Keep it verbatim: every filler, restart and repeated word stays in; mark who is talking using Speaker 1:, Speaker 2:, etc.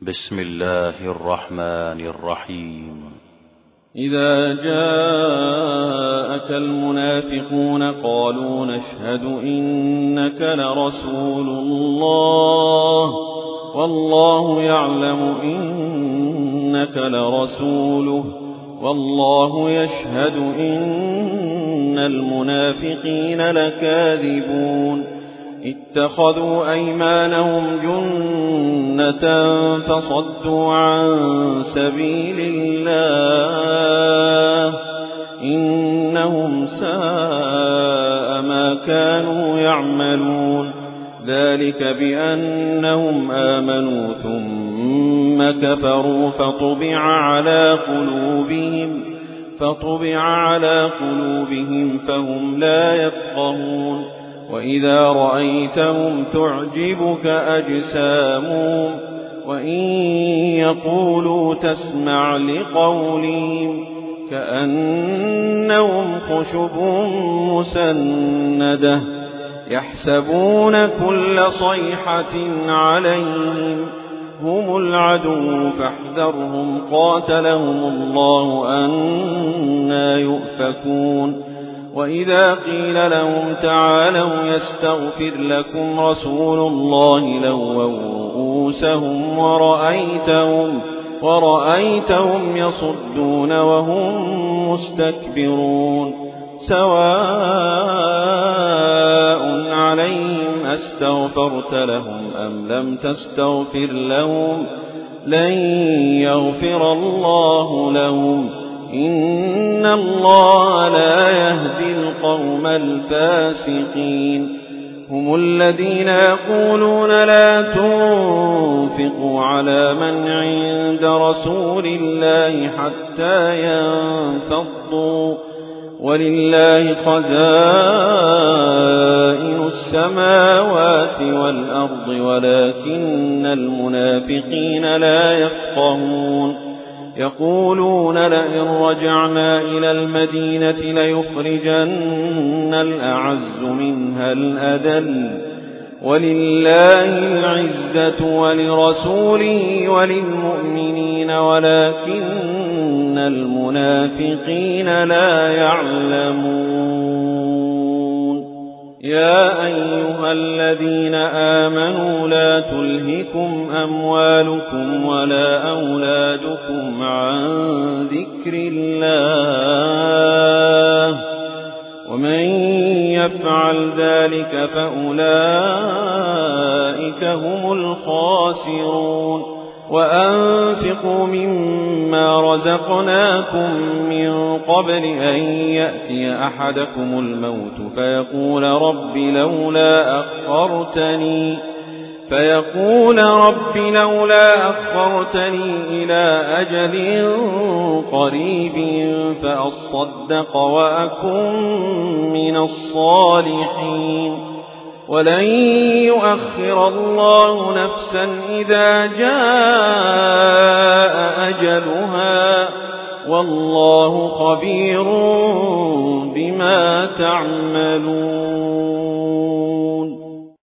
Speaker 1: بسم الله الرحمن الرحيم.
Speaker 2: إذا جاءك المنافقون قالوا نشهد إنك لرسول الله والله يعلم إنك لرسوله والله يشهد إن المنافقين لكاذبون. اتخذوا أيمانهم جنة فصدوا عن سبيل الله إنهم ساء ما كانوا يعملون. ذلك بأنهم آمنوا ثم كفروا فطبع على قلوبهم فطبع على قلوبهم فهم لا يفقهون. وإذا رأيتهم تعجبك أجسامهم وإن يقولوا تسمع لقولهم كأنهم خشب مسندة يحسبون كل صيحة عليهم هم العدو فاحذرهم قاتلهم الله أنى يؤفكون. وإذا قيل لهم تعالوا يستغفر لكم رسول الله لووا رؤوسهم ورأيتهم, ورأيتهم يصدون وهم مستكبرون. سواء عليهم أستغفرت لهم أم لم تستغفر لهم لن يغفر الله لهم إن الله لا يهدي القوم الفاسقين. هم الذين يقولون لا تنفقوا على من عند رسول الله حتى ينفضوا ولله خزائن السماوات والأرض ولكن المنافقين لا يفقهون. يقولون لئن رجعنا إلى المدينة ليخرجن الأعز منها الأذل ولله العزة ولرسوله وللمؤمنين ولكن المنافقين لا يعلمون. يا أيها الذين آمنوا لا تلهكم أموالكم ولا أولادكم عن ذكر الله ومن يفعل ذلك فأولئك هم الخاسرون. وأنفقوا مما رزقناكم من قبل أن يأتي أحدكم الموت فيقول رب لولا أخرتني فيقول رب لولا أخرتني إلى أجل قريب فأصدق وأكن من الصالحين. ولن يؤخر الله نفسا إذا جاء أجلها والله خبير بما تعملون.